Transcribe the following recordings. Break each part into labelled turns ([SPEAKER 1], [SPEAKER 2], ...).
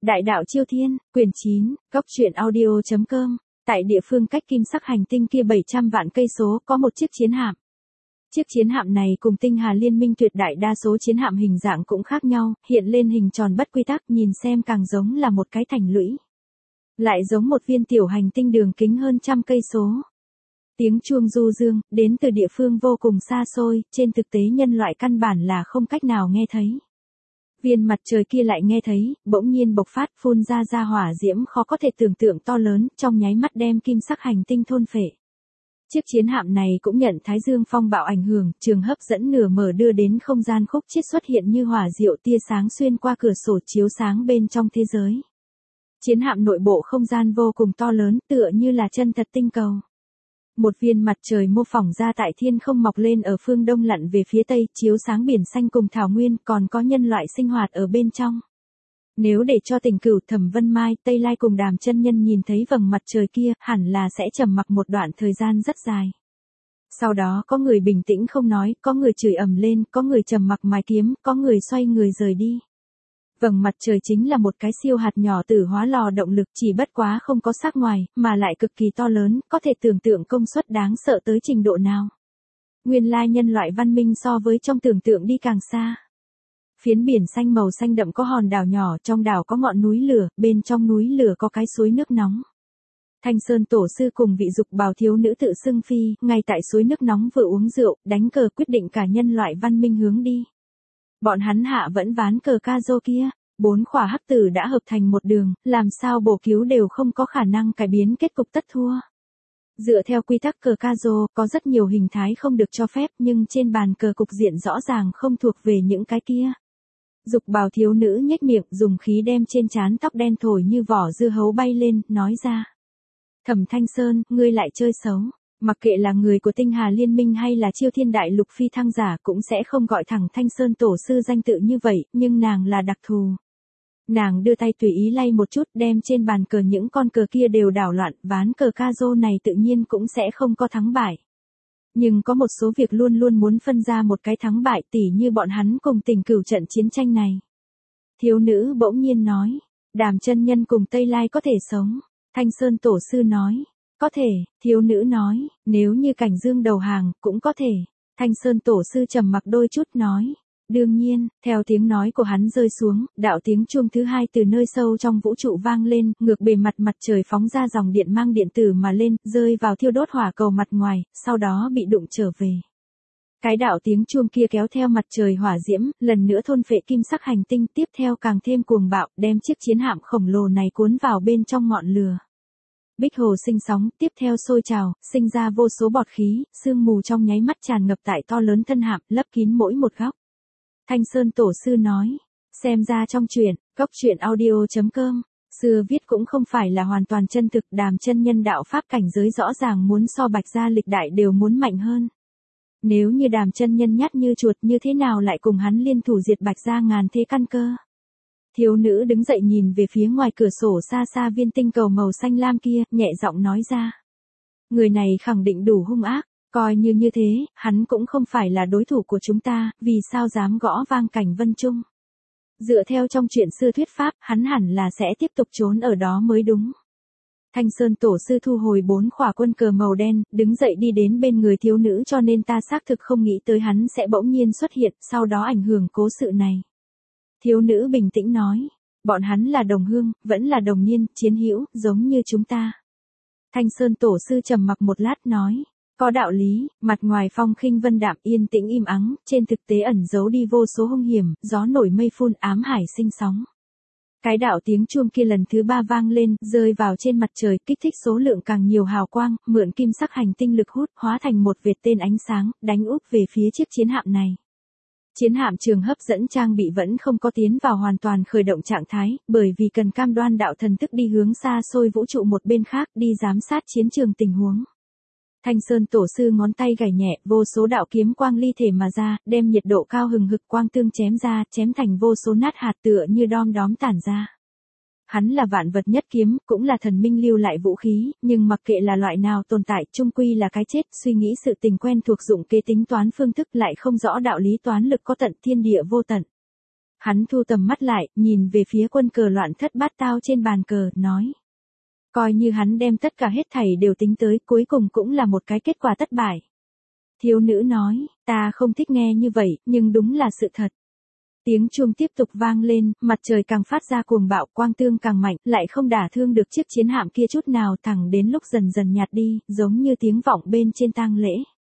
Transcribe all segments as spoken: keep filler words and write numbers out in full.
[SPEAKER 1] Đại đạo Chiêu Thiên, quyển chín, góc truyện audio chấm com. Tại địa phương cách kim sắc hành tinh kia bảy trăm vạn cây số có một chiếc chiến hạm. Chiếc chiến hạm này cùng tinh hà liên minh tuyệt đại đa số chiến hạm hình dạng cũng khác nhau, hiện lên hình tròn bất quy tắc, nhìn xem càng giống là một cái thành lũy. Lại giống một viên tiểu hành tinh đường kính hơn trăm cây số. Tiếng chuông du dương, đến từ địa phương vô cùng xa xôi, trên thực tế nhân loại căn bản là không cách nào nghe thấy. Viên mặt trời kia lại nghe thấy, bỗng nhiên bộc phát phun ra ra hỏa diễm khó có thể tưởng tượng to lớn, trong nháy mắt đem kim sắc hành tinh thôn phệ. Chiếc chiến hạm này cũng nhận Thái Dương phong bạo ảnh hưởng, trường hấp dẫn nửa mở đưa đến không gian khúc chiết xuất hiện như hỏa diệu tia sáng xuyên qua cửa sổ chiếu sáng bên trong thế giới. Chiến hạm nội bộ không gian vô cùng to lớn, tựa như là chân thật tinh cầu. Một viên mặt trời mô phỏng ra tại thiên không mọc lên ở phương đông lặn về phía tây, chiếu sáng biển xanh cùng thảo nguyên, còn có nhân loại sinh hoạt ở bên trong. Nếu để cho Tình Cửu, Thẩm Vân Mai, Tây Lai cùng Đàm Chân Nhân nhìn thấy vầng mặt trời kia, hẳn là sẽ trầm mặc một đoạn thời gian rất dài. Sau đó có người bình tĩnh không nói, có người chửi ầm lên, có người trầm mặc mài kiếm, có người xoay người rời đi. Vầng mặt trời chính là một cái siêu hạt nhỏ tử hóa lò động lực, chỉ bất quá không có sắc ngoài, mà lại cực kỳ to lớn, có thể tưởng tượng công suất đáng sợ tới trình độ nào. Nguyên lai nhân loại văn minh so với trong tưởng tượng đi càng xa. Phiến biển xanh màu xanh đậm có hòn đảo nhỏ, trong đảo có ngọn núi lửa, bên trong núi lửa có cái suối nước nóng. Thanh Sơn tổ sư cùng vị dục bào thiếu nữ tự xưng phi, ngay tại suối nước nóng vừa uống rượu, đánh cờ quyết định cả nhân loại văn minh hướng đi. Bọn hắn hạ vẫn ván cờ ca rô kia, bốn khỏa hắc tử đã hợp thành một đường, làm sao bổ cứu đều không có khả năng cải biến kết cục tất thua. Dựa theo quy tắc cờ ca rô, có rất nhiều hình thái không được cho phép, nhưng trên bàn cờ cục diện rõ ràng không thuộc về những cái kia. Dục bào thiếu nữ nhếch miệng, dùng khí đem trên trán tóc đen thổi như vỏ dưa hấu bay lên, nói ra. Thẩm Thanh Sơn, ngươi lại chơi xấu. Mặc kệ là người của tinh hà liên minh hay là Chiêu Thiên đại lục phi thăng giả cũng sẽ không gọi thẳng Thanh Sơn tổ sư danh tự như vậy, nhưng nàng là đặc thù. Nàng đưa tay tùy ý lay một chút, đem trên bàn cờ những con cờ kia đều đảo loạn, ván cờ ca rô này tự nhiên cũng sẽ không có thắng bại. Nhưng có một số việc luôn luôn muốn phân ra một cái thắng bại, tỉ như bọn hắn cùng Tình Cửu trận chiến tranh này. Thiếu nữ bỗng nhiên nói, Đàm Chân Nhân cùng Tây Lai có thể sống. Thanh Sơn tổ sư nói. Có thể, thiếu nữ nói, nếu như Cảnh Dương đầu hàng, cũng có thể. Thanh Sơn tổ sư trầm mặc đôi chút nói. Đương nhiên, theo tiếng nói của hắn rơi xuống, đạo tiếng chuông thứ hai từ nơi sâu trong vũ trụ vang lên, ngược bề mặt mặt trời phóng ra dòng điện mang điện tử mà lên, rơi vào thiêu đốt hỏa cầu mặt ngoài, sau đó bị đụng trở về. Cái đạo tiếng chuông kia kéo theo mặt trời hỏa diễm, lần nữa thôn phệ kim sắc hành tinh, tiếp theo càng thêm cuồng bạo, đem chiếc chiến hạm khổng lồ này cuốn vào bên trong ngọn lửa. Bích hồ sinh sóng, tiếp theo sôi trào, sinh ra vô số bọt khí, sương mù trong nháy mắt tràn ngập tại to lớn thân hạm, lấp kín mỗi một góc. Thanh Sơn tổ sư nói, xem ra trong truyện, góc truyện audio chấm com, xưa viết cũng không phải là hoàn toàn chân thực, Đàm Chân Nhân đạo pháp cảnh giới rõ ràng muốn so Bạch gia lịch đại đều muốn mạnh hơn. Nếu như Đàm Chân Nhân nhát như chuột, như thế nào lại cùng hắn liên thủ diệt Bạch gia ngàn thế căn cơ. Thiếu nữ đứng dậy nhìn về phía ngoài cửa sổ xa xa viên tinh cầu màu xanh lam kia, nhẹ giọng nói ra. Người này khẳng định đủ hung ác, coi như như thế, hắn cũng không phải là đối thủ của chúng ta, vì sao dám gõ vang Cảnh Vân Trung. Dựa theo trong truyện xưa thuyết pháp, hắn hẳn là sẽ tiếp tục trốn ở đó mới đúng. Thanh Sơn tổ sư thu hồi bốn khỏa quân cờ màu đen, đứng dậy đi đến bên người thiếu nữ, cho nên ta xác thực không nghĩ tới hắn sẽ bỗng nhiên xuất hiện, sau đó ảnh hưởng cố sự này. Thiếu nữ bình tĩnh nói, bọn hắn là đồng hương, vẫn là đồng niên, chiến hữu, giống như chúng ta. Thanh Sơn tổ sư trầm mặc một lát nói, có đạo lý, mặt ngoài phong khinh vân đạm yên tĩnh im ắng, trên thực tế ẩn giấu đi vô số hung hiểm, gió nổi mây phun ám hải sinh sóng. Cái đạo tiếng chuông kia lần thứ ba vang lên, rơi vào trên mặt trời, kích thích số lượng càng nhiều hào quang, mượn kim sắc hành tinh lực hút, hóa thành một vệt tên ánh sáng, đánh úp về phía chiếc chiến hạm này. Chiến hạm trường hấp dẫn trang bị vẫn không có tiến vào hoàn toàn khởi động trạng thái, bởi vì cần cam đoan đạo thần thức đi hướng xa xôi vũ trụ một bên khác, đi giám sát chiến trường tình huống. Thanh Sơn tổ sư ngón tay gảy nhẹ, vô số đạo kiếm quang ly thể mà ra, đem nhiệt độ cao hừng hực quang tương chém ra, chém thành vô số nát hạt tựa như đom đóm tản ra. Hắn là vạn vật nhất kiếm, cũng là thần minh lưu lại vũ khí, nhưng mặc kệ là loại nào tồn tại, chung quy là cái chết, suy nghĩ sự tình quen thuộc dụng kế tính toán phương thức lại không rõ đạo lý toán lực có tận thiên địa vô tận. Hắn thu tầm mắt lại, nhìn về phía quân cờ loạn thất bát tao trên bàn cờ, nói. Coi như hắn đem tất cả hết thảy đều tính tới, cuối cùng cũng là một cái kết quả thất bại. Thiếu nữ nói, ta không thích nghe như vậy, nhưng đúng là sự thật. Tiếng chuông tiếp tục vang lên, mặt trời càng phát ra cuồng bạo, quang tương càng mạnh, lại không đả thương được chiếc chiến hạm kia chút nào, thẳng đến lúc dần dần nhạt đi, giống như tiếng vọng bên trên tang lễ.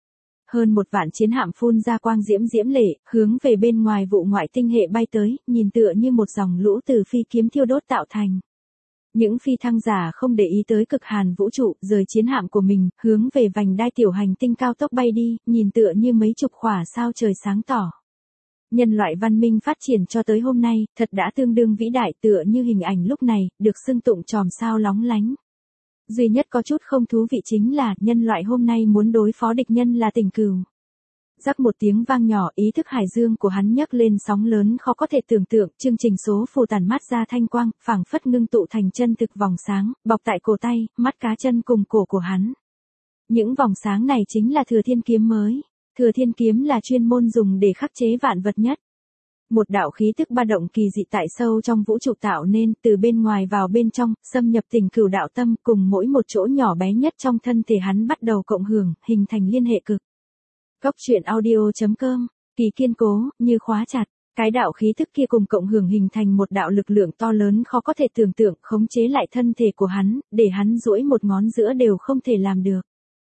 [SPEAKER 1] Hơn một vạn chiến hạm phun ra quang diễm diễm lệ, hướng về bên ngoài vụ ngoại tinh hệ bay tới, nhìn tựa như một dòng lũ từ phi kiếm thiêu đốt tạo thành. Những phi thăng giả không để ý tới cực hàn vũ trụ, rời chiến hạm của mình, hướng về vành đai tiểu hành tinh cao tốc bay đi, nhìn tựa như mấy chục khỏa sao trời sáng tỏ. Nhân loại văn minh phát triển cho tới hôm nay, thật đã tương đương vĩ đại, tựa như hình ảnh lúc này, được xưng tụng chòm sao lóng lánh. Duy nhất có chút không thú vị chính là, nhân loại hôm nay muốn đối phó địch nhân là Tình Cửu. Rắc một tiếng vang nhỏ, ý thức hải dương của hắn nhấc lên sóng lớn khó có thể tưởng tượng, chương trình số phù tản mát ra thanh quang, phảng phất ngưng tụ thành chân thực vòng sáng, bọc tại cổ tay, mắt cá chân cùng cổ của hắn. Những vòng sáng này chính là Thừa Thiên Kiếm mới. Thừa Thiên Kiếm là chuyên môn dùng để khắc chế vạn vật nhất. Một đạo khí tức ba động kỳ dị tại sâu trong vũ trụ tạo nên, từ bên ngoài vào bên trong, xâm nhập Tình Cửu đạo tâm, cùng mỗi một chỗ nhỏ bé nhất trong thân thể hắn bắt đầu cộng hưởng, hình thành liên hệ cực. Cốc truyện audio chấm com, kỳ kiên cố, như khóa chặt. Cái đạo khí tức kia cùng cộng hưởng hình thành một đạo lực lượng to lớn khó có thể tưởng tượng, khống chế lại thân thể của hắn, để hắn duỗi một ngón giữa đều không thể làm được.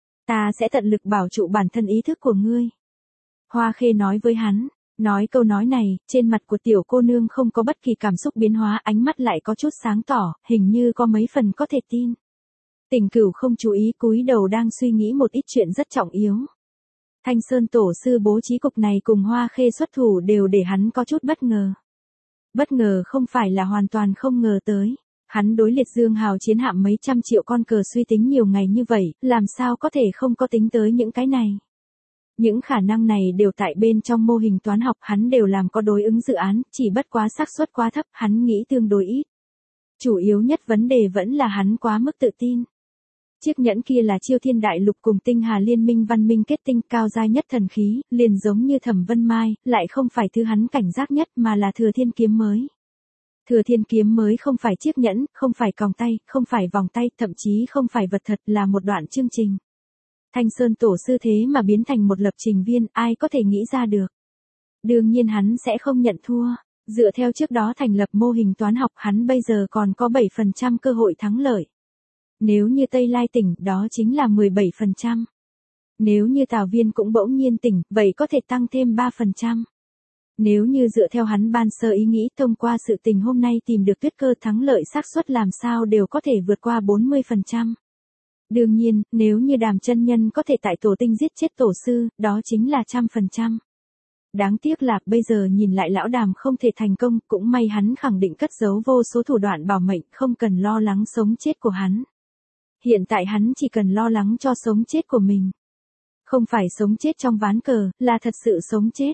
[SPEAKER 1] Ta sẽ tận lực bảo trụ bản thân ý thức của ngươi. Hoa Khê nói với hắn. Nói câu nói này, trên mặt của tiểu cô nương không có bất kỳ cảm xúc biến hóa, ánh mắt lại có chút sáng tỏ, hình như có mấy phần có thể tin. Tình Cửu không chú ý, cúi đầu đang suy nghĩ một ít chuyện rất trọng yếu. Thanh Sơn tổ sư bố trí cục này cùng Hoa Khê xuất thủ đều để hắn có chút bất ngờ. Bất ngờ không phải là hoàn toàn không ngờ tới. Hắn đối Liệt Dương Hào chiến hạm mấy trăm triệu con cờ suy tính nhiều ngày như vậy, làm sao có thể không có tính tới những cái này. Những khả năng này đều tại bên trong mô hình toán học, hắn đều làm có đối ứng dự án, chỉ bất quá xác suất quá thấp, hắn nghĩ tương đối ít. Chủ yếu nhất vấn đề vẫn là hắn quá mức tự tin. Chiếc nhẫn kia là Chiêu Thiên Đại Lục cùng Tinh Hà Liên minh văn minh kết tinh, cao giai nhất thần khí, liền giống như Thẩm Vân Mai, lại không phải thứ hắn cảnh giác nhất mà là Thừa Thiên Kiếm mới. Thừa Thiên Kiếm mới không phải chiếc nhẫn, không phải còng tay, không phải vòng tay, thậm chí không phải vật thật, là một đoạn chương trình. Thanh Sơn tổ sư thế mà biến thành một lập trình viên, ai có thể nghĩ ra được. Đương nhiên hắn sẽ không nhận thua. Dựa theo trước đó thành lập mô hình toán học, hắn bây giờ còn có bảy phần trăm cơ hội thắng lợi. Nếu như Tây Lai tỉnh, đó chính là mười bảy phần trăm. Nếu như Tào Viên cũng bỗng nhiên tỉnh, vậy có thể tăng thêm ba phần trăm. Nếu như dựa theo hắn ban sơ ý nghĩ, thông qua sự tình hôm nay tìm được tuyết cơ, thắng lợi xác suất làm sao đều có thể vượt qua bốn mươi phần trăm. Đương nhiên, nếu như Đàm chân nhân có thể tại tổ tinh giết chết tổ sư, đó chính là trăm phần trăm. Đáng tiếc là, bây giờ nhìn lại lão Đàm không thể thành công, cũng may hắn khẳng định cất giấu vô số thủ đoạn bảo mệnh, không cần lo lắng sống chết của hắn. Hiện tại hắn chỉ cần lo lắng cho sống chết của mình. Không phải sống chết trong ván cờ, là thật sự sống chết.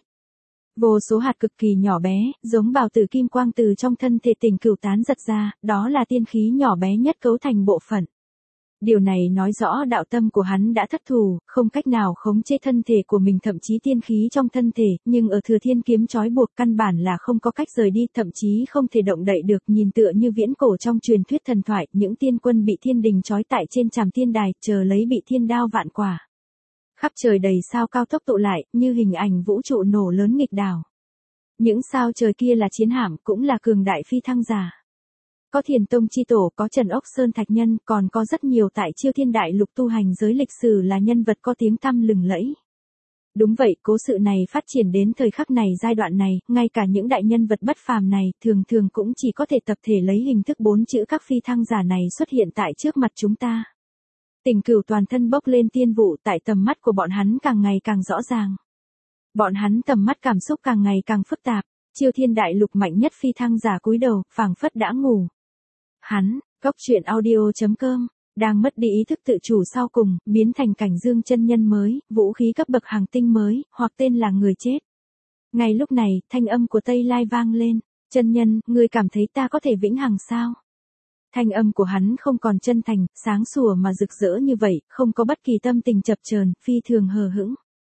[SPEAKER 1] Vô số hạt cực kỳ nhỏ bé, giống bào tử kim quang từ trong thân thể Tình Cửu tán giật ra, đó là tiên khí nhỏ bé nhất cấu thành bộ phận. Điều này nói rõ đạo tâm của hắn đã thất thủ, không cách nào khống chế thân thể của mình, thậm chí tiên khí trong thân thể, nhưng ở Thừa Thiên Kiếm trói buộc căn bản là không có cách rời đi, thậm chí không thể động đậy được, nhìn tựa như viễn cổ trong truyền thuyết thần thoại, những tiên quân bị thiên đình trói tại trên trảm tiên đài, chờ lấy bị thiên đao vạn quả. Khắp trời đầy sao cao tốc tụ lại, như hình ảnh vũ trụ nổ lớn nghịch đảo. Những sao trời kia là chiến hạm, cũng là cường đại phi thăng giả. Có Thiền Tông chi tổ, có Trần Ốc Sơn Thạch Nhân, còn có rất nhiều tại Chiêu Thiên Đại Lục tu hành giới lịch sử là nhân vật có tiếng tăm lừng lẫy. Đúng vậy, cố sự này phát triển đến thời khắc này, giai đoạn này, ngay cả những đại nhân vật bất phàm này, thường thường cũng chỉ có thể tập thể lấy hình thức bốn chữ các phi thăng giả này xuất hiện tại trước mặt chúng ta. Tình Cửu toàn thân bốc lên tiên vụ, tại tầm mắt của bọn hắn càng ngày càng rõ ràng. Bọn hắn tầm mắt cảm xúc càng ngày càng phức tạp. Chiêu Thiên Đại Lục mạnh nhất phi thăng giả cúi đầu, phảng phất đã ngủ. Hắn, cốc truyện audio chấm com, đang mất đi ý thức tự chủ sau cùng, biến thành Cảnh Dương chân nhân mới, vũ khí cấp bậc hàng tinh mới, hoặc tên là người chết. Ngay lúc này, thanh âm của Tây Lai vang lên, chân nhân, ngươi cảm thấy ta có thể vĩnh hằng sao? Thanh âm của hắn không còn chân thành, sáng sủa mà rực rỡ như vậy, không có bất kỳ tâm tình chập chờn, phi thường hờ hững.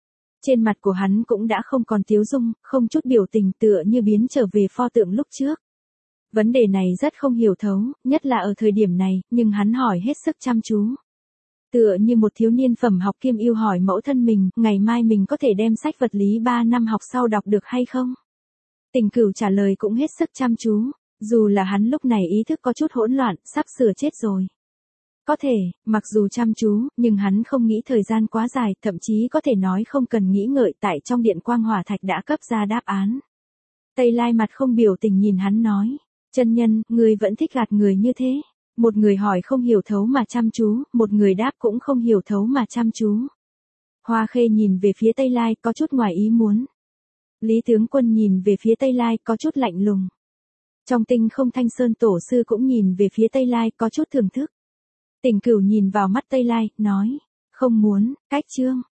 [SPEAKER 1] Trên mặt của hắn cũng đã không còn tiếu dung, không chút biểu tình tựa như biến trở về pho tượng lúc trước. Vấn đề này rất không hiểu thấu, nhất là ở thời điểm này, nhưng hắn hỏi hết sức chăm chú. Tựa như một thiếu niên phẩm học kiêm yêu hỏi mẫu thân mình, ngày mai mình có thể đem sách vật lý ba năm học sau đọc được hay không? Tình Cửu trả lời cũng hết sức chăm chú, dù là hắn lúc này ý thức có chút hỗn loạn, sắp sửa chết rồi. Có thể, mặc dù chăm chú, nhưng hắn không nghĩ thời gian quá dài, thậm chí có thể nói không cần nghĩ ngợi tại trong điện quang hỏa thạch đã cấp ra đáp án. Tây Lai mặt không biểu tình nhìn hắn nói, chân nhân, người vẫn thích gạt người như thế. Một người hỏi không hiểu thấu mà chăm chú, một người đáp cũng không hiểu thấu mà chăm chú. Hoa Khê nhìn về phía Tây Lai có chút ngoài ý muốn. Lý tướng quân nhìn về phía Tây Lai có chút lạnh lùng. Trong Tinh Không Thanh Sơn tổ sư cũng nhìn về phía Tây Lai có chút thưởng thức. Tình Cửu nhìn vào mắt Tây Lai, nói, không muốn, cách chương.